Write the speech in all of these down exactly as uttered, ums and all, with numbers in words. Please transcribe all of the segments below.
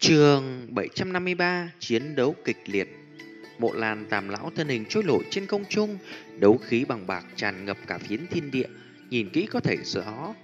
Chương bảy trăm năm mươi ba. Chiến đấu kịch liệt. Mộ Lan Tam lão thân hình trôi nổi trên không trung, đấu khí bằng bạc tràn ngập cả phiến thiên địa, nhìn kỹ có thể rõ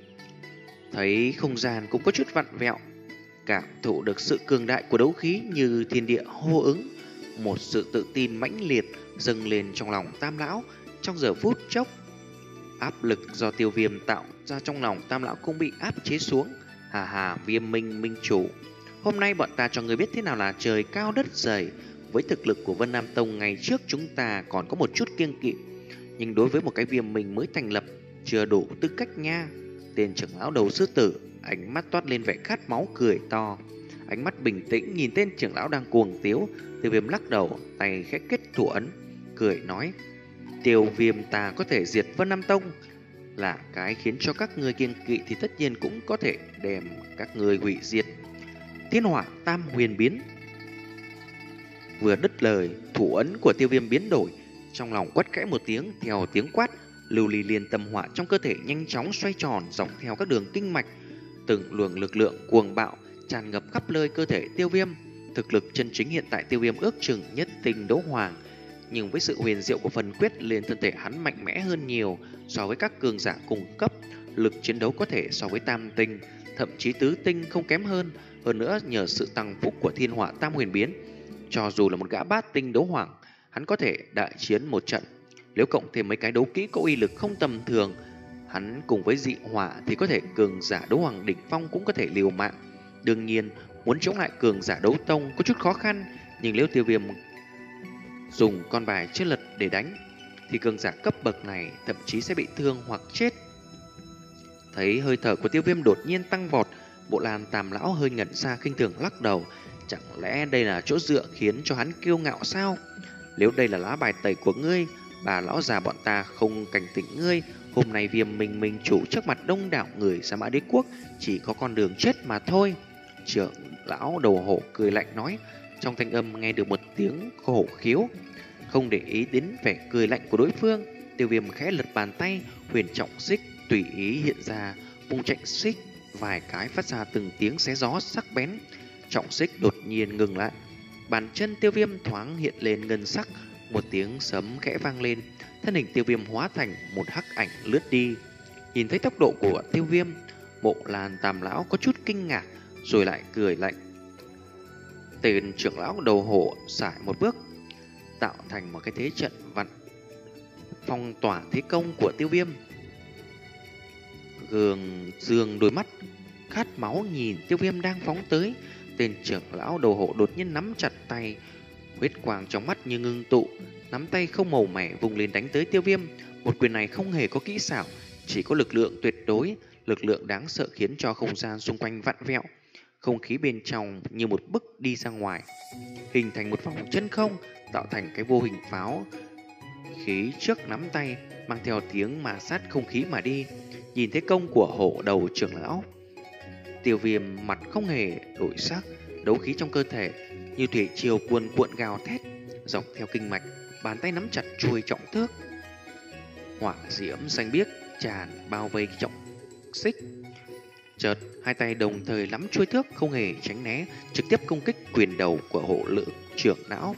thấy không gian cũng có chút vặn vẹo, cảm thụ được sự cường đại của đấu khí như thiên địa hô ứng. Một sự tự tin mãnh liệt dâng lên trong lòng Tam lão. Trong giờ phút chốc, áp lực do Tiêu Viêm tạo ra trong lòng Tam lão cũng bị áp chế xuống. Hà hà, Viêm Minh minh chủ, hôm nay bọn ta cho người biết thế nào là trời cao đất dày. Với thực lực của Vân Nam Tông ngày trước chúng ta còn có một chút kiêng kỵ, nhưng đối với một cái Viêm Minh mới thành lập chưa đủ tư cách nha. Tên trưởng lão đầu sư tử ánh mắt toát lên vẻ khát máu, cười to. Ánh mắt bình tĩnh nhìn tên trưởng lão đang cuồng tiếu. Tiêu Viêm lắc đầu, tay khẽ kết thủ ấn, cười nói: Tiêu Viêm ta có thể diệt Vân Nam Tông là cái khiến cho các ngươi kiêng kỵ, thì tất nhiên cũng có thể đem các ngươi hủy diệt. Thiên hỏa tam huyền biến. Vừa đứt lời, thủ ấn của Tiêu Viêm biến đổi, trong lòng quát khẽ một tiếng. Theo tiếng quát, lưu ly liên tâm hỏa trong cơ thể nhanh chóng xoay tròn dọc theo các đường kinh mạch, từng luồng lực lượng cuồng bạo tràn ngập khắp nơi cơ thể Tiêu Viêm. Thực lực chân chính hiện tại Tiêu Viêm ước chừng nhất tinh đấu hoàng, nhưng với sự huyền diệu của phần quyết lên thân thể hắn mạnh mẽ hơn nhiều so với các cường giả cùng cấp. Lực chiến đấu có thể so với tam tinh, thậm chí tứ tinh không kém hơn. Hơn nữa nhờ sự tăng phúc của thiên hỏa tam huyền biến, cho dù là một gã bát tinh đấu hoàng, hắn có thể đại chiến một trận. Nếu cộng thêm mấy cái đấu kỹ có uy lực không tầm thường, hắn cùng với dị hỏa thì có thể cường giả đấu hoàng đỉnh phong cũng có thể liều mạng. Đương nhiên muốn chống lại cường giả đấu tông có chút khó khăn, nhưng nếu Tiêu Viêm dùng con bài chưa lật để đánh thì cường giả cấp bậc này thậm chí sẽ bị thương hoặc chết. Thấy hơi thở của Tiêu Viêm đột nhiên tăng vọt, Bộ Lan Tam lão hơi ngẩn ra, khinh thường lắc đầu. Chẳng lẽ đây là chỗ dựa khiến cho hắn kiêu ngạo sao? Nếu đây là lá bài tẩy của ngươi, bà lão già bọn ta không cảnh tỉnh ngươi, hôm nay Viêm Minh minh chủ trước mặt đông đảo người Sa Mã Đế quốc chỉ có con đường chết mà thôi. Trưởng lão đầu hổ cười lạnh nói, trong thanh âm nghe được một tiếng khổ khiếu. Không để ý đến vẻ cười lạnh của đối phương, Tiêu Viêm khẽ lật bàn tay, huyền trọng xích tùy ý hiện ra, vung chạnh xích vài cái phát ra từng tiếng xé gió sắc bén. Trọng xích đột nhiên ngừng lại, bàn chân Tiêu Viêm thoáng hiện lên ngân sắc, một tiếng sấm khẽ vang lên, thân hình Tiêu Viêm hóa thành một hắc ảnh lướt đi. Nhìn thấy tốc độ của Tiêu Viêm, Bộ Lan Tam lão có chút kinh ngạc rồi lại cười lạnh. Tên trưởng lão đầu hổ sải một bước, tạo thành một cái thế trận vặn phong tỏa thế công của Tiêu Viêm. Gương dương đôi mắt khát máu nhìn Tiêu Viêm đang phóng tới. Tên trưởng lão đầu hộ đột nhiên nắm chặt tay, huyết quang trong mắt như ngưng tụ, nắm tay không màu mẻ vùng lên đánh tới Tiêu Viêm. Một quyền này không hề có kỹ xảo, chỉ có lực lượng tuyệt đối, lực lượng đáng sợ khiến cho không gian xung quanh vặn vẹo, không khí bên trong như một bức đi ra ngoài, hình thành một vòng chân không, tạo thành cái vô hình pháo khí trước nắm tay, mang theo tiếng mà sát không khí mà đi. Nhìn thấy công của hổ đầu trưởng lão, Tiêu Viêm mặt không hề đổi sắc, đấu khí trong cơ thể như thủy triều cuồn cuộn gào thét dọc theo kinh mạch, bàn tay nắm chặt chuôi trọng thước. Hỏa diễm xanh biếc tràn bao vây trọng xích. Chợt hai tay đồng thời nắm chuôi thước, không hề tránh né, trực tiếp công kích quyền đầu của hộ lự trưởng lão.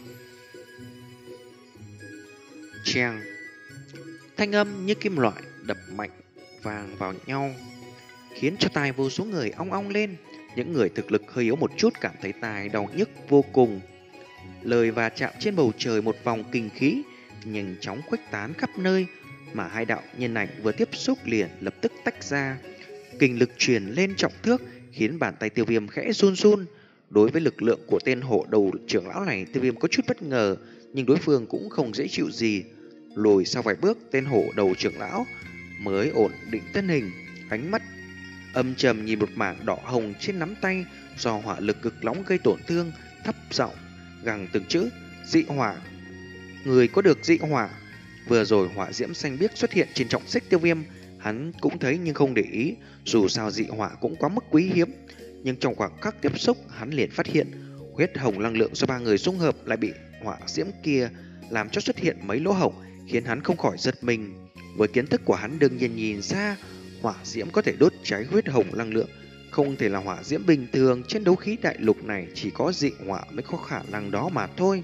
Cheng, thanh âm như kim loại đập mạnh vang vào nhau, khiến cho tai vô số người ong ong lên. Những người thực lực hơi yếu một chút cảm thấy tai đau nhức vô cùng. Lời và chạm trên bầu trời, một vòng kinh khí nhanh chóng khuếch tán khắp nơi, mà hai đạo nhân ảnh vừa tiếp xúc liền lập tức tách ra. Kinh lực truyền lên trọng thước, khiến bàn tay Tiêu Viêm khẽ run run. Đối với lực lượng của tên hộ đầu trưởng lão này, Tiêu Viêm có chút bất ngờ, nhưng đối phương cũng không dễ chịu gì. Lùi sau vài bước, tên hộ đầu trưởng lão mới ổn định thân hình, ánh mắt âm trầm nhìn một mảng đỏ hồng trên nắm tay do hỏa lực cực nóng gây tổn thương, thấp giọng gằn từng chữ: dị hỏa, người có được dị hỏa. Vừa rồi hỏa diễm xanh biếc xuất hiện trên trọng xích Tiêu Viêm, hắn cũng thấy nhưng không để ý, dù sao dị hỏa cũng quá mức quý hiếm. Nhưng trong khoảng khắc tiếp xúc, hắn liền phát hiện huyết hồng năng lượng do ba người dung hợp lại bị hỏa diễm kia làm cho xuất hiện mấy lỗ hổng, khiến hắn không khỏi giật mình. Với kiến thức của hắn đương nhiên nhìn ra hỏa diễm có thể đốt cháy huyết hồng năng lượng, không thể là hỏa diễm bình thường, trên đấu khí đại lục này chỉ có dị hỏa mới có khả năng đó mà thôi.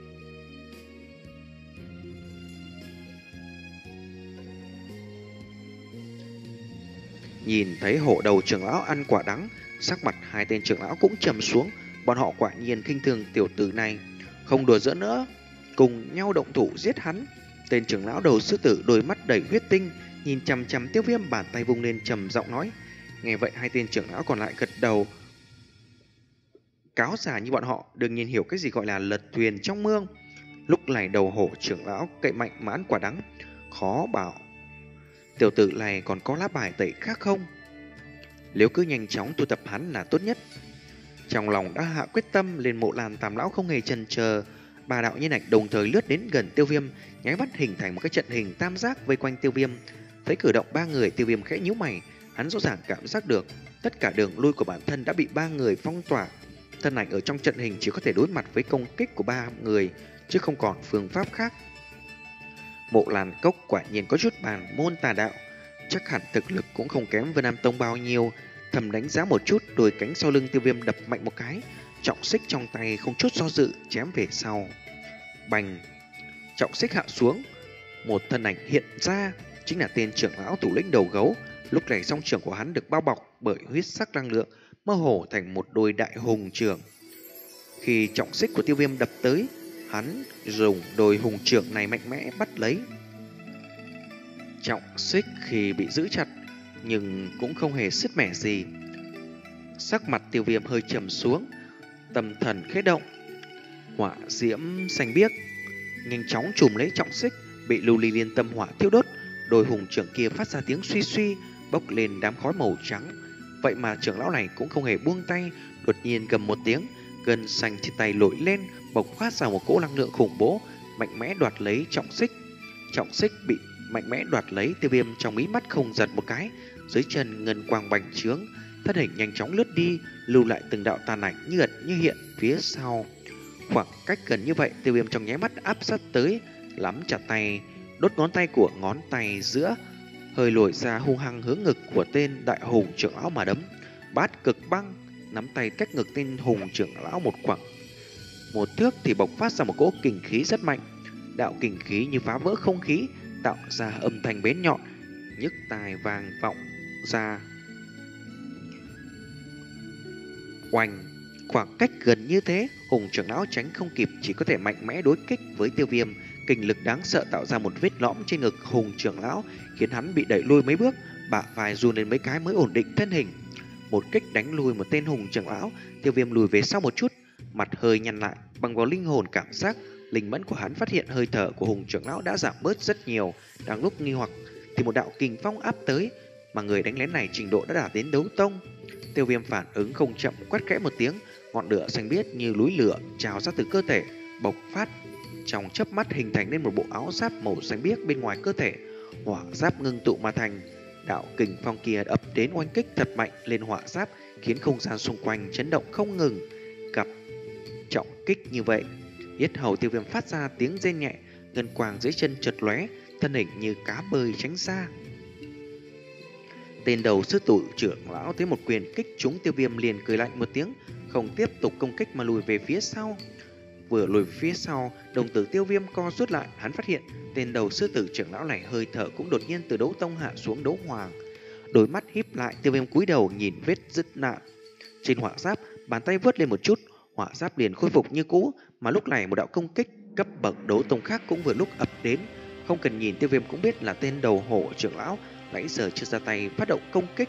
Nhìn thấy hộ đầu trưởng lão ăn quả đắng, sắc mặt hai tên trưởng lão cũng trầm xuống, bọn họ quả nhiên khinh thường tiểu tử này, không đùa giỡn nữa, cùng nhau động thủ giết hắn. Tên trưởng lão đầu sư tử đôi mắt đầy huyết tinh, nhìn chằm chằm Tiêu Viêm, bàn tay vung lên trầm giọng nói. Nghe vậy hai tên trưởng lão còn lại gật đầu. Cáo già như bọn họ đương nhiên hiểu cái gì gọi là lật thuyền trong mương. Lúc này đầu hổ trưởng lão cậy mạnh mãn quả đắng, khó bảo tiểu tử này còn có lá bài tẩy khác không. Nếu cứ nhanh chóng tu tập hắn là tốt nhất. Trong lòng đã hạ quyết tâm, lên Mộ Lan Tam lão không hề chần chờ, ba đạo nhân ảnh đồng thời lướt đến gần Tiêu Viêm, nháy mắt hình thành một cái trận hình tam giác vây quanh Tiêu Viêm. Thấy cử động ba người, Tiêu Viêm khẽ nhíu mày, hắn rõ ràng cảm giác được tất cả đường lui của bản thân đã bị ba người phong tỏa. Thân ảnh ở trong trận hình chỉ có thể đối mặt với công kích của ba người, chứ không còn phương pháp khác. Mộ Lan Cốc quả nhiên có chút bàn môn tà đạo, chắc hẳn thực lực cũng không kém Vân Nam Tông bao nhiêu. Thầm đánh giá một chút, đôi cánh sau lưng Tiêu Viêm đập mạnh một cái, trọng xích trong tay không chút do dự chém về sau. Bành! Trọng xích hạ xuống, một thân ảnh hiện ra, chính là tên trưởng lão thủ lĩnh đầu gấu. Lúc này song trưởng của hắn được bao bọc bởi huyết sắc năng lượng, mơ hồ thành một đôi đại hùng trưởng. Khi trọng xích của Tiêu Viêm đập tới, hắn dùng đôi hùng trưởng này mạnh mẽ bắt lấy. Trọng xích khi bị giữ chặt nhưng cũng không hề sứt mẻ gì. Sắc mặt Tiêu Viêm hơi trầm xuống, tâm thần khẽ động, hỏa diễm xanh biếc nhanh chóng trùm lấy trọng xích, bị lưu ly liên tâm hỏa thiêu đốt. Đôi hùng trưởng kia phát ra tiếng suy suy, bốc lên đám khói màu trắng. Vậy mà trưởng lão này cũng không hề buông tay, đột nhiên cầm một tiếng, gân xanh trên tay nổi lên, bộc phát ra một cỗ năng lượng khủng bố, mạnh mẽ đoạt lấy trọng xích. Trọng xích bị mạnh mẽ đoạt lấy, Tiêu Viêm trong mí mắt không giật một cái, dưới chân ngân quang bành trướng, thân hình nhanh chóng lướt đi, lưu lại từng đạo tàn ảnh như ẩn như hiện phía sau. Khoảng cách gần như vậy, Tiêu Viêm trong nháy mắt áp sát tới, nắm chặt tay, đốt ngón tay của ngón tay giữa, hơi lồi ra hung hăng hướng ngực của tên đại hùng trưởng lão mà đấm. Bát cực băng, nắm tay cách ngực tên hùng trưởng lão một khoảng một thước thì bộc phát ra một cỗ kình khí rất mạnh. Đạo kình khí như phá vỡ không khí, tạo ra âm thanh bén nhọn, nhức tai vang vọng ra. Oanh! Khoảng cách gần như thế, hùng trưởng lão tránh không kịp, chỉ có thể mạnh mẽ đối kích với Tiêu Viêm. Kình lực đáng sợ tạo ra một vết lõm trên ngực hùng trưởng lão, khiến hắn bị đẩy lui mấy bước, bả vai run lên mấy cái mới ổn định thân hình. Một kích đánh lui một tên hùng trưởng lão, Tiêu Viêm lùi về sau một chút, mặt hơi nhăn lại, bằng vào linh hồn cảm giác, linh mẫn của hắn phát hiện hơi thở của hùng trưởng lão đã giảm bớt rất nhiều. Đang lúc nghi hoặc thì một đạo kình phong áp tới, mà người đánh lén này trình độ đã đạt đến đấu tông. Tiêu Viêm phản ứng không chậm, quát khẽ một tiếng, ngọn lửa xanh biếc như núi lửa trào ra từ cơ thể, bộc phát trong chớp mắt hình thành nên một bộ áo giáp màu xanh biếc bên ngoài cơ thể. Hỏa giáp ngưng tụ mà thành, đạo kình phong kia ập đến oanh kích thật mạnh lên hỏa giáp, khiến không gian xung quanh chấn động không ngừng. Gặp trọng kích như vậy, yết hầu Tiêu Viêm phát ra tiếng rên nhẹ, ngân quang dưới chân chợt lóe, thân hình như cá bơi tránh xa. Tên đầu sư tử trưởng lão thấy một quyền kích trúng Tiêu Viêm liền cười lạnh một tiếng, không tiếp tục công kích mà lùi về phía sau. Vừa lùi về phía sau, đồng tử Tiêu Viêm co rút lại, hắn phát hiện tên đầu sư tử trưởng lão này hơi thở cũng đột nhiên từ đấu tông hạ xuống đấu hoàng. Đôi mắt híp lại, Tiêu Viêm cúi đầu nhìn vết rứt nạn trên hỏa giáp, bàn tay vớt lên một chút, hỏa giáp liền khôi phục như cũ. Mà lúc này một đạo công kích cấp bậc đấu tông khác cũng vừa lúc ập đến, không cần nhìn Tiêu Viêm cũng biết là tên đầu hổ trưởng lão nãy giờ chưa ra tay phát động công kích.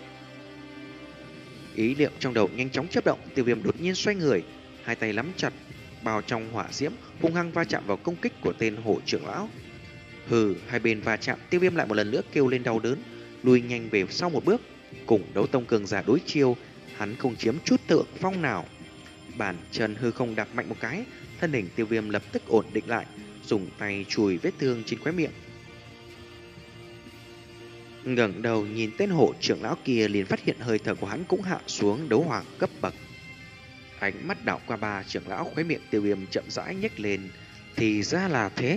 Ý niệm trong đầu nhanh chóng chớp động, Tiêu Viêm đột nhiên xoay người, hai tay nắm chặt bao trong hỏa diễm, hung hăng va chạm vào công kích của tên hổ trưởng lão. Hừ, hai bên va chạm, Tiêu Viêm lại một lần nữa kêu lên đau đớn, lùi nhanh về sau một bước. Cùng đấu tông cường giả đối chiêu, hắn không chiếm chút tượng phong nào. Bàn chân hư không đạp mạnh một cái, thân hình Tiêu Viêm lập tức ổn định lại, dùng tay chùi vết thương trên khóe miệng. Ngẩng đầu nhìn tên hộ trưởng lão kia liền phát hiện hơi thở của hắn cũng hạ xuống đấu hoàng cấp bậc. Ánh mắt đảo qua ba trưởng lão, khóe miệng Tiêu Viêm chậm rãi nhếch lên, thì ra là thế.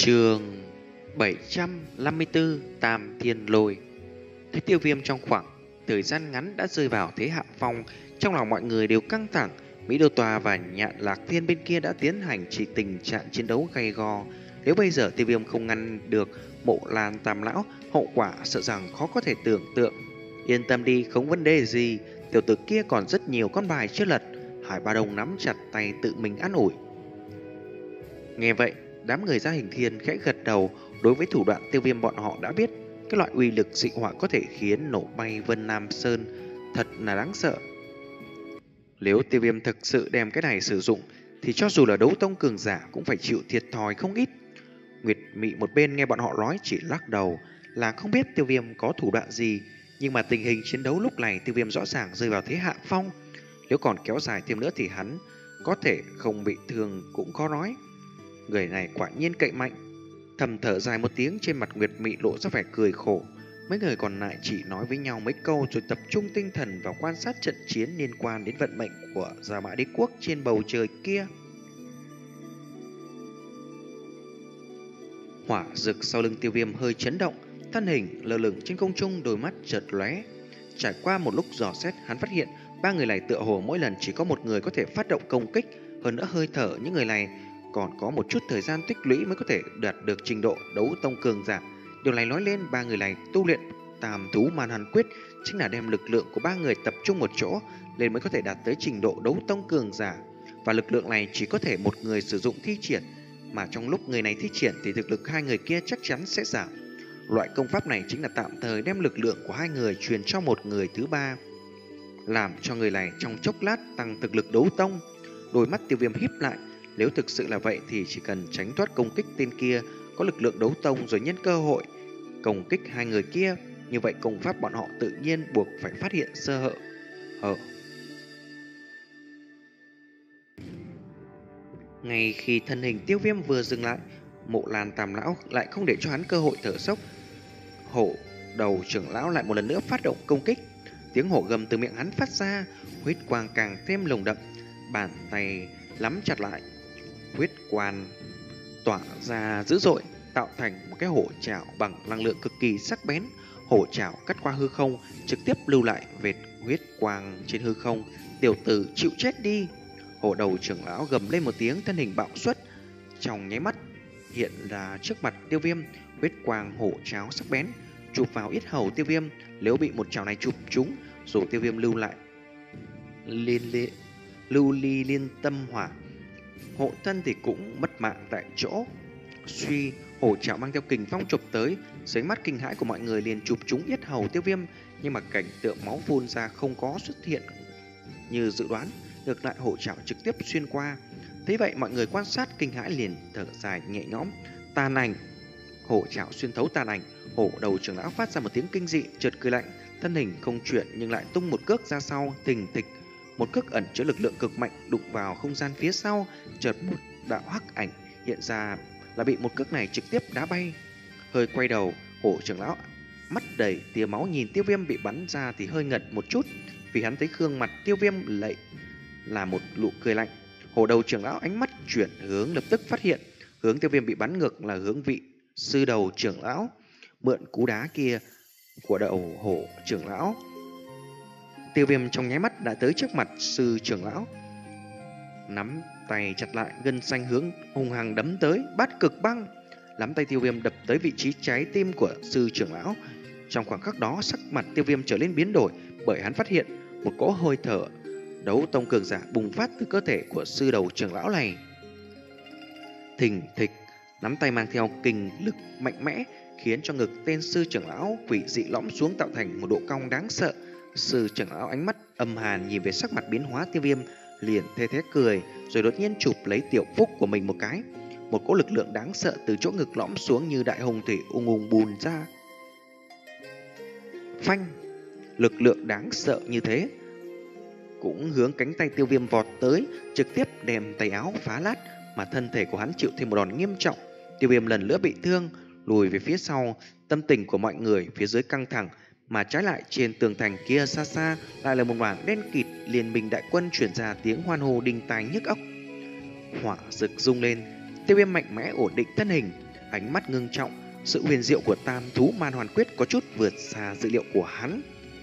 Chương bảy trăm năm mươi tư Tam Thiên Lôi. Thấy Tiêu Viêm trong khoảng thời gian ngắn đã rơi vào thế hạ phong, trong lòng mọi người đều căng thẳng. Mỹ Đô Tòa và Nhạn Lạc Thiên bên kia đã tiến hành chỉ tình trạng chiến đấu gay go. Nếu bây giờ Tiêu Viêm không ngăn được Mộ Lan Tam Lão, hậu quả sợ rằng khó có thể tưởng tượng. Yên tâm đi, không vấn đề gì, tiểu tử kia còn rất nhiều con bài chưa lật. Hải Ba Đông nắm chặt tay tự mình an ủi. Nghe vậy, đám người Gia Hình Thiên khẽ gật đầu. Đối với thủ đoạn Tiêu Viêm bọn họ đã biết, cái loại uy lực dị hỏa có thể khiến nổ bay Vân Nam Sơn thật là đáng sợ. Nếu Tiêu Viêm thực sự đem cái này sử dụng thì cho dù là đấu tông cường giả cũng phải chịu thiệt thòi không ít. Nguyệt Mị một bên nghe bọn họ nói chỉ lắc đầu, là không biết Tiêu Viêm có thủ đoạn gì. Nhưng mà tình hình chiến đấu lúc này Tiêu Viêm rõ ràng rơi vào thế hạ phong. Nếu còn kéo dài thêm nữa thì hắn có thể không bị thương cũng khó nói. Người này quả nhiên cậy mạnh. Thầm thở dài một tiếng, trên mặt Nguyệt Mị lộ ra vẻ cười khổ. Mấy người còn lại chỉ nói với nhau mấy câu rồi tập trung tinh thần vào quan sát trận chiến liên quan đến vận mệnh của Gia Mã Đế Quốc trên bầu trời kia. Hỏa rực sau lưng Tiêu Viêm hơi chấn động, thân hình lơ lửng trên không trung, đôi mắt chợt lóe. Trải qua một lúc dò xét, hắn phát hiện ba người này tựa hồ mỗi lần chỉ có một người có thể phát động công kích. Hơn nữa hơi thở những người này còn có một chút thời gian tích lũy mới có thể đạt được trình độ đấu tông cường giả. Điều này nói lên ba người này tu luyện Tam Thú Man Hàn Quyết chính là đem lực lượng của ba người tập trung một chỗ lên mới có thể đạt tới trình độ đấu tông cường giả. Và lực lượng này chỉ có thể một người sử dụng thi triển, mà trong lúc người này thi triển thì thực lực hai người kia chắc chắn sẽ giảm. Loại công pháp này chính là tạm thời đem lực lượng của hai người truyền cho một người thứ ba, làm cho người này trong chốc lát tăng thực lực đấu tông. Đôi mắt Tiêu Viêm híp lại. Nếu thực sự là vậy thì chỉ cần tránh thoát công kích tên kia có lực lượng đấu tông rồi nhân cơ hội công kích hai người kia, như vậy công pháp bọn họ tự nhiên buộc phải phát hiện sơ hở. Hở. Ngay khi thân hình Tiêu Viêm vừa dừng lại, Mộ Lan Tam Lão lại không để cho hắn cơ hội thở sốc. Hổ đầu trưởng lão lại một lần nữa phát động công kích. Tiếng hổ gầm từ miệng hắn phát ra, huyết quang càng thêm lồng đậm, bàn tay nắm chặt lại, huyết quan tỏa ra dữ dội, tạo thành một cái hổ chảo bằng năng lượng cực kỳ sắc bén. Hổ chảo cắt qua hư không, trực tiếp lưu lại vệt huyết quang trên hư không. Tiểu tử chịu chết đi! Hổ đầu trưởng lão gầm lên một tiếng, thân hình bạo xuất, trong nháy mắt hiện ra trước mặt Tiêu Viêm. Huyết quang hổ chảo sắc bén chụp vào yết hầu Tiêu Viêm. Nếu bị một chảo này chụp trúng, dù Tiêu Viêm lưu lại liên lệ lưu ly liên tâm hỏa, hộ thân thì cũng mất mạng tại chỗ. Suy, hổ chảo mang theo kình phong chụp tới, dưới mắt kinh hãi của mọi người liền chụp trúng yết hầu Tiêu Viêm, nhưng mà cảnh tượng máu phun ra không có xuất hiện như dự đoán, ngược lại hổ chảo trực tiếp xuyên qua. Thế vậy mọi người quan sát kinh hãi liền thở dài nhẹ nhõm. Tàn ảnh, hổ chảo xuyên thấu tàn ảnh. Hổ đầu trưởng lão phát ra một tiếng kinh dị, chợt cười lạnh, thân hình không chuyển nhưng lại tung một cước ra sau, thình thịch. Một cước ẩn chứa lực lượng cực mạnh đụng vào không gian phía sau, chợt một đạo hắc ảnh hiện ra là bị một cước này trực tiếp đá bay. Hơi quay đầu, hổ trưởng lão mắt đầy tia máu nhìn Tiêu Viêm bị bắn ra thì hơi ngật một chút, vì hắn thấy gương mặt Tiêu Viêm lệ là một nụ cười lạnh. Hổ đầu trưởng lão ánh mắt chuyển hướng, lập tức phát hiện hướng Tiêu Viêm bị bắn ngược là hướng vị sư đầu trưởng lão. Mượn cú đá kia của đầu hổ trưởng lão, Tiêu Viêm trong nháy mắt đã tới trước mặt sư trưởng lão, nắm tay chặt lại, gân xanh hướng hung hăng đấm tới. Bát cực băng, nắm tay Tiêu Viêm đập tới vị trí trái tim của sư trưởng lão. Trong khoảng khắc đó, sắc mặt Tiêu Viêm trở lên biến đổi, bởi hắn phát hiện một cỗ hơi thở đấu tông cường giả bùng phát từ cơ thể của sư đầu trưởng lão này. Thình thịch, nắm tay mang theo kình lực mạnh mẽ, khiến cho ngực tên sư trưởng lão quỷ dị lõm xuống, tạo thành một độ cong đáng sợ. Sư trưởng lão ánh mắt âm hàn nhìn về sắc mặt biến hóa Tiêu Viêm, liền thê thé cười, rồi đột nhiên chụp lấy tiểu phúc của mình một cái. Một cỗ lực lượng đáng sợ từ chỗ ngực lõm xuống như đại hồng thủy ung ung bùn ra. Phanh! Lực lượng đáng sợ như thế cũng hướng cánh tay Tiêu Viêm vọt tới, trực tiếp đem tay áo phá lát, mà thân thể của hắn chịu thêm một đòn nghiêm trọng. Tiêu Viêm lần nữa bị thương, lùi về phía sau. Tâm tình của mọi người phía dưới căng thẳng, mà trái lại trên tường thành kia xa xa lại là một mảng đen kịt. Liên minh đại quân chuyển ra tiếng hoan hô đinh tai nhức óc. Hỏa rực rung lên, Tiêu Viêm mạnh mẽ ổn định thân hình, ánh mắt ngưng trọng. Sự huyền diệu của tam thú man hoàn quyết có chút vượt xa dự liệu của hắn.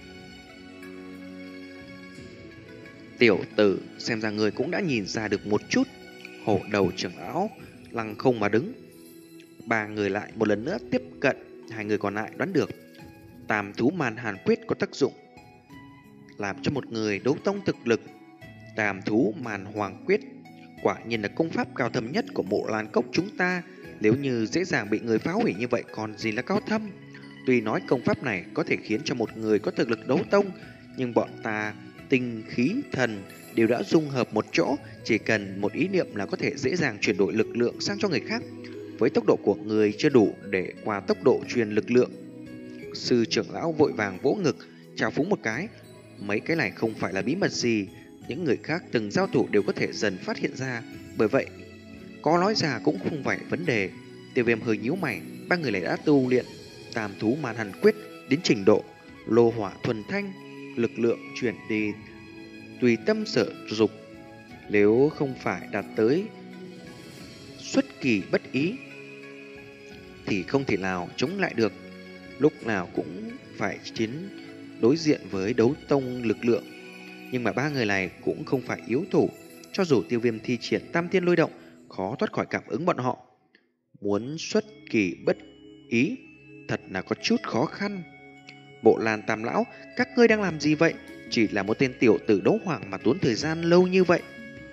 Tiểu tử, xem ra người cũng đã nhìn ra được một chút. Hổ đầu trưởng lão lăng không mà đứng. Ba người lại một lần nữa tiếp cận. Hai người còn lại đoán được tam thú man hàn quyết có tác dụng làm cho một người đấu tông thực lực. Tam thú man hoàng quyết quả nhiên là công pháp cao thâm nhất của Mộ Lan Cốc chúng ta. Nếu như dễ dàng bị người phá hủy như vậy còn gì là cao thâm. Tuy nói công pháp này có thể khiến cho một người có thực lực đấu tông, nhưng bọn ta tinh khí thần đều đã dung hợp một chỗ, chỉ cần một ý niệm là có thể dễ dàng chuyển đổi lực lượng sang cho người khác. Với tốc độ của người chưa đủ để qua tốc độ truyền lực lượng. Sư trưởng lão vội vàng vỗ ngực, chào phúng một cái. Mấy cái này không phải là bí mật gì, những người khác từng giao thủ đều có thể dần phát hiện ra. Bởi vậy, có nói ra cũng không phải vấn đề. Tiêu Viêm hơi nhíu mày, ba người này đã tu luyện tam thú man hàn quyết đến trình độ lô hỏa thuần thanh, lực lượng chuyển đi tùy tâm sở dục. Nếu không phải đạt tới xuất kỳ bất ý thì không thể nào chống lại được. Lúc nào cũng phải chiến đối diện với đấu tông lực lượng. Nhưng mà ba người này cũng không phải yếu thủ. Cho dù Tiêu Viêm thi triển tam thiên lôi động, khó thoát khỏi cảm ứng bọn họ. Muốn xuất kỳ bất ý thật là có chút khó khăn. Bộ Lan Tam lão, các ngươi đang làm gì vậy? Chỉ là một tên tiểu tử đấu hoàng mà tốn thời gian lâu như vậy.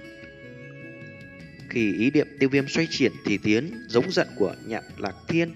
Khi ý niệm Tiêu Viêm xoay chuyển thì tiến giống giận của Nhạn Lạc Thiên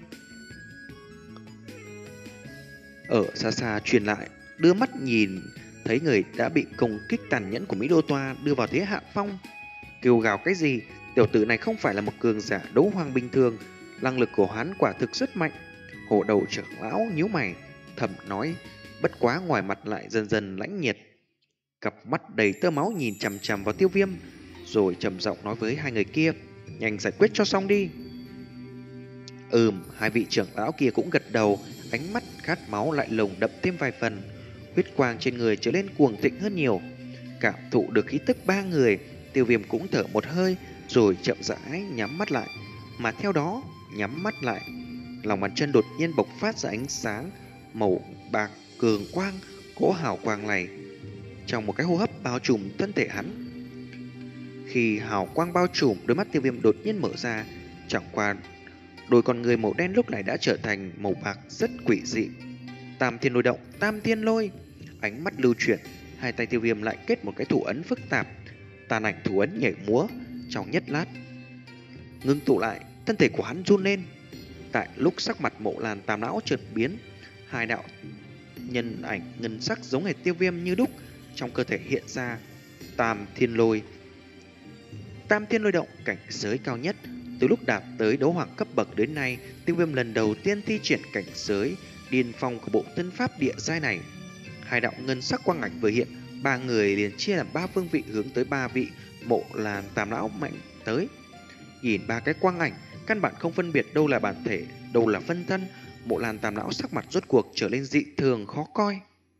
ở xa xa truyền lại. Đưa mắt nhìn thấy người đã bị công kích tàn nhẫn của Mỹ Đô Toa đưa vào thế hạ phong. Kêu gào cái gì? Tiểu tử này không phải là một cường giả đấu hoàng bình thường. Năng lực của hắn quả thực rất mạnh. Hổ đầu trưởng lão nhíu mày thầm nói, bất quá ngoài mặt lại dần dần lãnh nhiệt. Cặp mắt đầy tơ máu nhìn chằm chằm vào Tiêu Viêm, rồi trầm giọng nói với hai người kia, nhanh giải quyết cho xong đi. Ừm, hai vị trưởng lão kia cũng gật đầu, ánh mắt khát máu lại lồng đậm thêm vài phần. Huyết quang trên người trở lên cuồng thịnh hơn nhiều. Cảm thụ được khí tức ba người, Tiêu Viêm cũng thở một hơi, rồi chậm rãi nhắm mắt lại. Mà theo đó, nhắm mắt lại, lòng bàn chân đột nhiên bộc phát ra ánh sáng màu bạc cường quang. Cỗ hào quang này trong một cái hô hấp bao trùm thân thể hắn. Khi hào quang bao trùm, đôi mắt Tiêu Viêm đột nhiên mở ra. Chẳng qua đôi con người màu đen lúc này đã trở thành màu bạc rất quỷ dị. Tam thiên lôi động, tam thiên lôi. Ánh mắt lưu chuyển, hai tay Tiêu Viêm lại kết một cái thủ ấn phức tạp. Tàn ảnh thủ ấn nhảy múa trong nhất lát ngưng tụ lại, thân thể của hắn run lên. Tại lúc sắc mặt Mộ Lan Tam lão chợt biến, hai đạo nhân ảnh ngân sắc giống hệt Tiêu Viêm như đúc trong cơ thể hiện ra. Tam thiên lôi. Tam thiên lôi động, cảnh giới cao nhất. Từ lúc đạt tới đấu hoàng cấp bậc đến nay, Tiêu Viêm lần đầu tiên thi triển cảnh giới điên phong của bộ tân pháp địa giai này. Hai đạo ngân sắc quang ảnh vừa hiện, ba người liền chia làm ba phương vị hướng tới ba vị Mộ Lan Tam lão mạnh tới. Nhìn ba cái quang ảnh, căn bản không phân biệt đâu là bản thể, đâu là phân thân. Mộ Lan Tam lão sắc mặt rốt cuộc trở lên dị thường khó coi.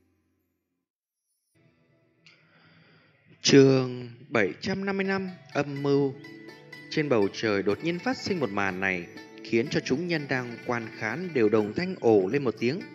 Chương bảy trăm năm mươi lăm, âm mưu. Trên bầu trời đột nhiên phát sinh một màn này, khiến cho chúng nhân đang quan khán đều đồng thanh ồ lên một tiếng.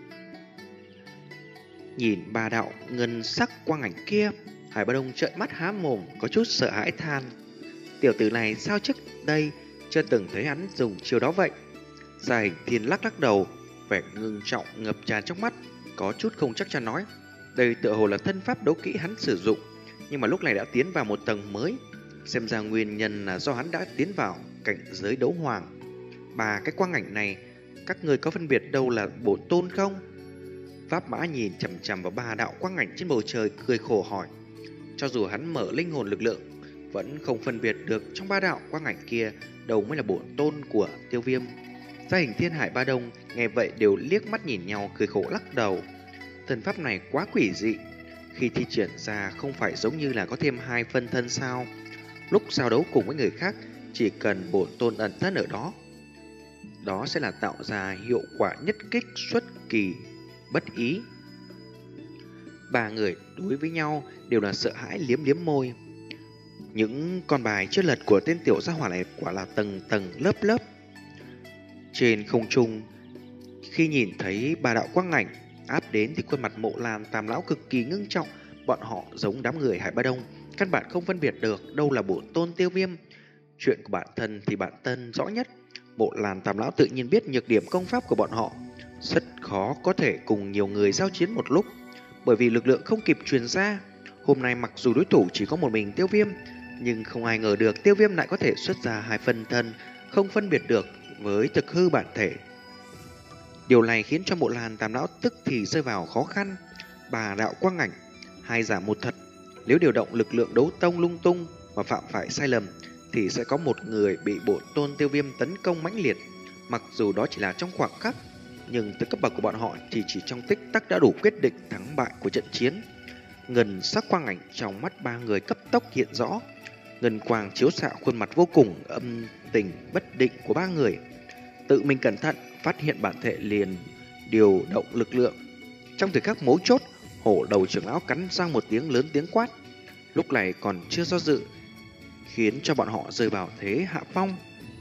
Nhìn ba đạo ngân sắc quang ảnh kia, Hải Ba Đông trợn mắt há mồm, có chút sợ hãi than. Tiểu tử này sao trước đây chưa từng thấy hắn dùng chiêu đó vậy? Gia Hình Thiên lắc lắc đầu, vẻ ngưng trọng ngập tràn trong mắt, có chút không chắc chắn nói, đây tựa hồ là thân pháp đấu kỹ hắn sử dụng, nhưng mà lúc này đã tiến vào một tầng mới. Xem ra nguyên nhân là do hắn đã tiến vào cảnh giới đấu hoàng. Ba cái quang ảnh này, các người có phân biệt đâu là bổn tôn không? Pháp Mã nhìn chằm chằm vào ba đạo quang ảnh trên bầu trời, cười khổ hỏi. Cho dù hắn mở linh hồn lực lượng, vẫn không phân biệt được trong ba đạo quang ảnh kia đâu mới là bổn tôn của Tiêu Viêm. Gia Hình Thiên, Hải Ba Đông nghe vậy đều liếc mắt nhìn nhau, cười khổ lắc đầu. Thần pháp này quá quỷ dị, khi thi triển ra không phải giống như là có thêm hai phân thân sao? Lúc giao đấu cùng với người khác, chỉ cần bổn tôn ẩn thân ở đó, đó sẽ là tạo ra hiệu quả nhất kích xuất kỳ bất ý. Ba người đối với nhau đều là sợ hãi liếm liếm môi. Những con bài chưa lật của tên tiểu gia hỏa này quả là tầng tầng lớp lớp. Trên không trung, khi nhìn thấy ba đạo quang ảnh áp đến thì khuôn mặt Mộ Lan Tam lão cực kỳ ngưng trọng. Bọn họ giống đám người Hải Ba Đông, căn bản không phân biệt được đâu là bổn tôn Tiêu Viêm. Chuyện của bản thân thì bản thân rõ nhất. Mộ Lan Tam lão tự nhiên biết nhược điểm công pháp của bọn họ, rất khó có thể cùng nhiều người giao chiến một lúc, bởi vì lực lượng không kịp truyền ra. Hôm nay mặc dù đối thủ chỉ có một mình Tiêu Viêm, nhưng không ai ngờ được Tiêu Viêm lại có thể xuất ra hai phân thân, không phân biệt được với thực hư bản thể. Điều này khiến cho Mộ Lan Tam lão tức thì rơi vào khó khăn. Bà đạo quang ảnh, hai giả một thật, nếu điều động lực lượng đấu tông lung tung mà phạm phải sai lầm thì sẽ có một người bị bổn tôn Tiêu Viêm tấn công mãnh liệt. Mặc dù đó chỉ là trong khoảng khắc, nhưng từ cấp bậc của bọn họ thì chỉ trong tích tắc đã đủ quyết định thắng bại của trận chiến. Ngân sắc quang ảnh trong mắt ba người cấp tốc hiện rõ. Ngân quang chiếu xạ khuôn mặt vô cùng âm tình bất định của ba người. Tự mình cẩn thận, phát hiện bản thể liền điều động lực lượng. Trong thời khắc mấu chốt, hổ đầu trưởng lão cắn răng một tiếng lớn tiếng quát. Lúc này còn chưa do dự, khiến cho bọn họ rơi vào thế hạ phong.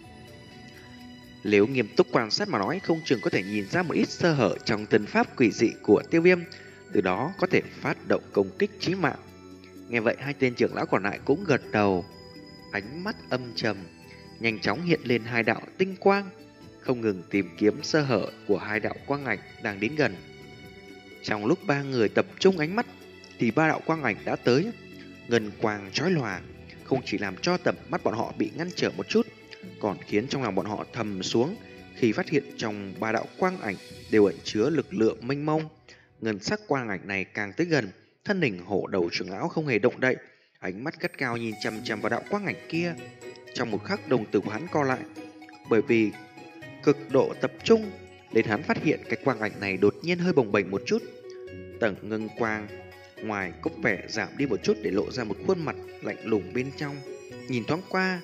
Nếu nghiêm túc quan sát mà nói, không chừng có thể nhìn ra một ít sơ hở trong thân pháp quỷ dị của Tiêu Viêm, từ đó có thể phát động công kích chí mạng. Nghe vậy, hai tên trưởng lão còn lại cũng gật đầu, ánh mắt âm trầm, nhanh chóng hiện lên hai đạo tinh quang, không ngừng tìm kiếm sơ hở của hai đạo quang ảnh đang đến gần. Trong lúc ba người tập trung ánh mắt thì ba đạo quang ảnh đã tới. Ngân quang chói lòa không chỉ làm cho tầm mắt bọn họ bị ngăn trở một chút, còn khiến trong lòng bọn họ thầm xuống khi phát hiện trong ba đạo quang ảnh đều ẩn chứa lực lượng mênh mông. Ngân sắc quang ảnh này càng tới gần, thân hình hổ đầu trưởng lão không hề động đậy, ánh mắt gắt gao nhìn chằm chằm vào đạo quang ảnh kia. Trong một khắc, đồng tử của hắn co lại, bởi vì cực độ tập trung đến hắn phát hiện cái quang ảnh này đột nhiên hơi bồng bềnh một chút. Tầng ngân quang ngoài cốc vẻ giảm đi một chút để lộ ra một khuôn mặt lạnh lùng bên trong. Nhìn thoáng qua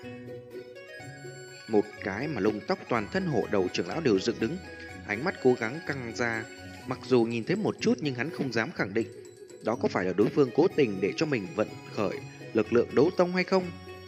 một cái mà lông tóc toàn thân hổ đầu trưởng lão đều dựng đứng, ánh mắt cố gắng căng ra. Mặc dù nhìn thấy một chút nhưng hắn không dám khẳng định đó có phải là đối phương cố tình để cho mình vận khởi lực lượng đấu tông hay không.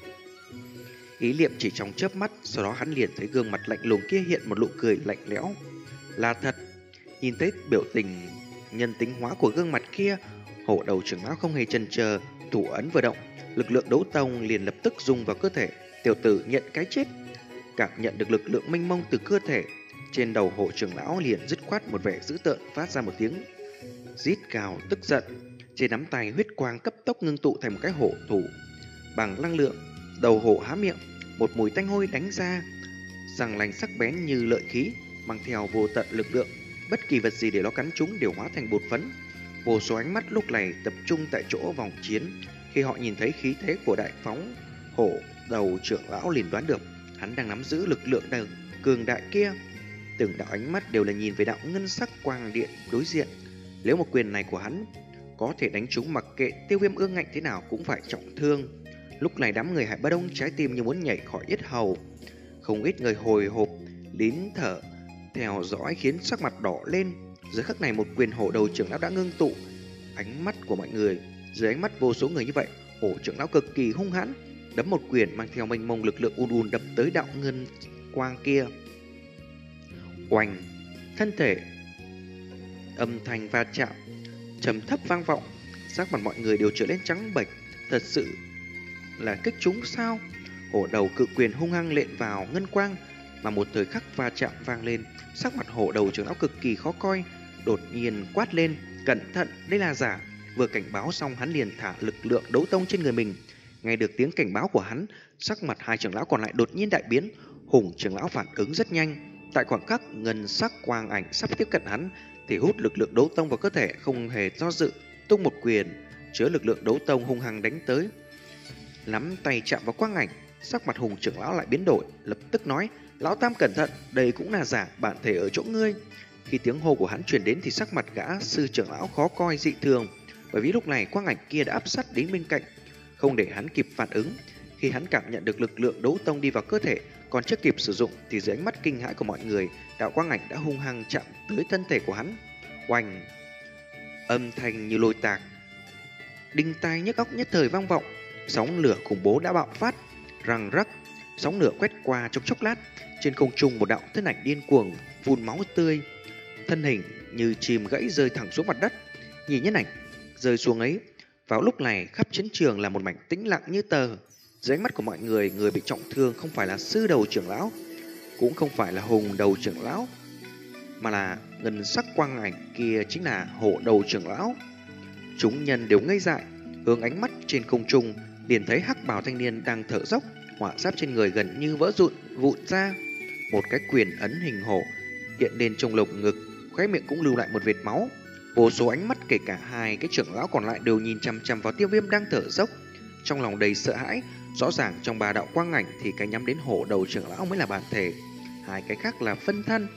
Ý niệm chỉ trong chớp mắt, sau đó hắn liền thấy gương mặt lạnh lùng kia hiện một nụ cười lạnh lẽo. Là thật. Nhìn thấy biểu tình nhân tính hóa của gương mặt kia, hổ đầu trưởng lão không hề chần chờ, thủ ấn vừa động, lực lượng đấu tông liền lập tức dung vào cơ thể. Tiểu tử nhận cái chết. Cảm nhận được lực lượng mênh mông từ cơ thể, trên đầu hổ trưởng lão liền dứt khoát một vẻ dữ tợn, phát ra một tiếng rít gào tức giận. Trên nắm tay huyết quang cấp tốc ngưng tụ thành một cái hổ thủ bằng năng lượng. Đầu hổ há miệng, một mùi tanh hôi đánh ra, răng lành sắc bén như lợi khí, mang theo vô tận lực lượng. Bất kỳ vật gì để nó cắn trúng đều hóa thành bột phấn. Vô số ánh mắt lúc này tập trung tại chỗ vòng chiến. Khi họ nhìn thấy khí thế của đại phóng hổ đầu trưởng lão liền đoán được hắn đang nắm giữ lực lượng đầy cường đại kia. Từng đạo ánh mắt đều là nhìn về đạo ngân sắc quang điện đối diện. Nếu một quyền này của hắn có thể đánh trúng, mặc kệ Tiêu Viêm ương ngạnh thế nào cũng phải trọng thương. Lúc này đám người Hải Ba Đông trái tim như muốn nhảy khỏi yết hầu. Không ít người hồi hộp nín thở theo dõi, khiến sắc mặt đỏ lên. Giờ khắc này một quyền hổ đầu trưởng lão đã ngưng tụ ánh mắt của mọi người. Dưới ánh mắt vô số người như vậy, hổ trưởng lão cực kỳ hung hãn, đấm một quyền mang theo mênh mông lực lượng ùn ùn đập tới đạo ngân quang kia. Oanh, thân thể âm thanh va chạm trầm thấp vang vọng, sắc mặt mọi người đều trở nên trắng bệch. Thật sự là kích chúng sao? Hổ đầu cự quyền hung hăng lện vào ngân quang, mà một thời khắc va chạm vang lên, sắc mặt hổ đầu trưởng lão cực kỳ khó coi, đột nhiên quát lên, cẩn thận, đây là giả. Vừa cảnh báo xong, hắn liền thả lực lượng đấu tông trên người mình. Nghe được tiếng cảnh báo của hắn, sắc mặt hai trưởng lão còn lại đột nhiên đại biến. Hùng trưởng lão phản ứng rất nhanh, tại khoảng khắc ngân sắc quang ảnh sắp tiếp cận hắn thì hút lực lượng đấu tông vào cơ thể, không hề do dự, tung một quyền chứa lực lượng đấu tông hung hăng đánh tới. Nắm tay chạm vào quang ảnh, sắc mặt Hùng trưởng lão lại biến đổi, lập tức nói: "Lão Tam cẩn thận, đây cũng là giả, bản thể ở chỗ ngươi." Khi tiếng hô của hắn truyền đến thì sắc mặt gã sư trưởng lão khó coi dị thường, bởi vì lúc này quang ảnh kia đã áp sát đến bên cạnh, không để hắn kịp phản ứng. Khi hắn cảm nhận được lực lượng đấu tông đi vào cơ thể, còn chưa kịp sử dụng thì dưới ánh mắt kinh hãi của mọi người, đạo quang ảnh đã hung hăng chạm tới thân thể của hắn. Oanh! Âm thanh như lôi tạc, đinh tai nhức óc nhất thời vang vọng, sóng lửa khủng bố đã bạo phát, răng rắc. Sóng lửa quét qua trong chốc lát, trên không trung một đạo thân ảnh điên cuồng phun máu tươi, thân hình như chim gãy rơi thẳng xuống mặt đất. Nhìn nhân ảnh rơi xuống ấy, vào lúc này khắp chiến trường là một mảnh tĩnh lặng như tờ. Dưới ánh mắt của mọi người, người bị trọng thương không phải là sư đầu trưởng lão, cũng không phải là hùng đầu trưởng lão, mà là ngân sắc quang ảnh kia chính là hổ đầu trưởng lão. Chúng nhân đều ngây dại, hướng ánh mắt trên không trung, liền thấy hắc bào thanh niên đang thở dốc, hỏa giáp trên người gần như vỡ rụn vụn ra. Một cái quyền ấn hình hổ hiện lên trong lồng ngực, khóe miệng cũng lưu lại một vệt máu. Vô số ánh mắt kể cả hai cái trưởng lão còn lại đều nhìn chằm chằm vào Tiêu Viêm đang thở dốc, trong lòng đầy sợ hãi. Rõ ràng trong ba đạo quang ảnh thì cái nhắm đến hổ đầu trưởng lão mới là bản thể, hai cái khác là phân thân.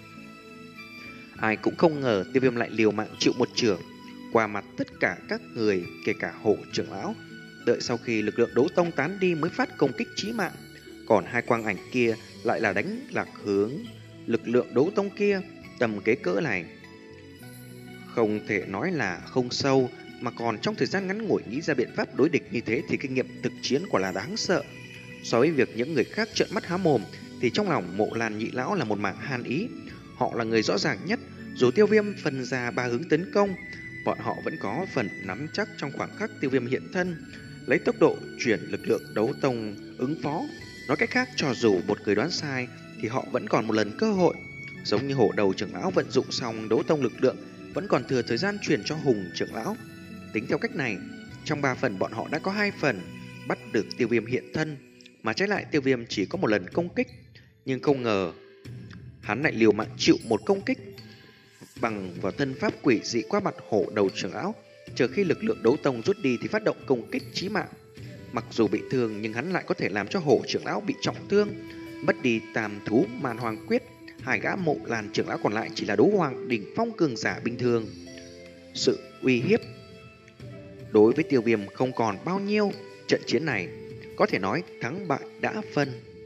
Ai cũng không ngờ Tiêu Viêm lại liều mạng chịu một chưởng qua mặt tất cả các người, kể cả hổ trưởng lão. Đợi sau khi lực lượng đấu tông tán đi mới phát công kích chí mạng. Còn hai quang ảnh kia lại là đánh lạc hướng lực lượng đấu tông kia. Tầm kế cỡ này không thể nói là không sâu, mà còn trong thời gian ngắn ngủi nghĩ ra biện pháp đối địch như thế thì kinh nghiệm thực chiến quả là đáng sợ. So với việc những người khác trợn mắt há mồm thì trong lòng Mộ Lan nhị lão là một mảng han ý. Họ là người rõ ràng nhất, dù Tiêu Viêm phân ra ba hướng tấn công, bọn họ vẫn có phần nắm chắc trong khoảng khắc Tiêu Viêm hiện thân, lấy tốc độ chuyển lực lượng đấu tông ứng phó. Nói cách khác, cho dù một người đoán sai thì họ vẫn còn một lần cơ hội. Giống như hổ đầu trưởng lão vận dụng xong đấu tông lực lượng, vẫn còn thừa thời gian chuyển cho hùng trưởng lão. Tính theo cách này, trong ba phần bọn họ đã có hai phần bắt được Tiêu Viêm hiện thân, mà trái lại Tiêu Viêm chỉ có một lần công kích. Nhưng không ngờ hắn lại liều mạng chịu một công kích bằng vào thân pháp quỷ dị qua mặt hổ đầu trưởng lão. Chờ khi lực lượng đấu tông rút đi thì phát động công kích chí mạng. Mặc dù bị thương nhưng hắn lại có thể làm cho hổ trưởng lão bị trọng thương, mất đi tam thú màn hoàng quyết. Hai gã Mộ Lan trưởng lão còn lại chỉ là đấu hoàng đỉnh phong cường giả bình thường. Sự uy hiếp đối với Tiêu Viêm không còn bao nhiêu. Trận chiến này có thể nói thắng bại đã phân.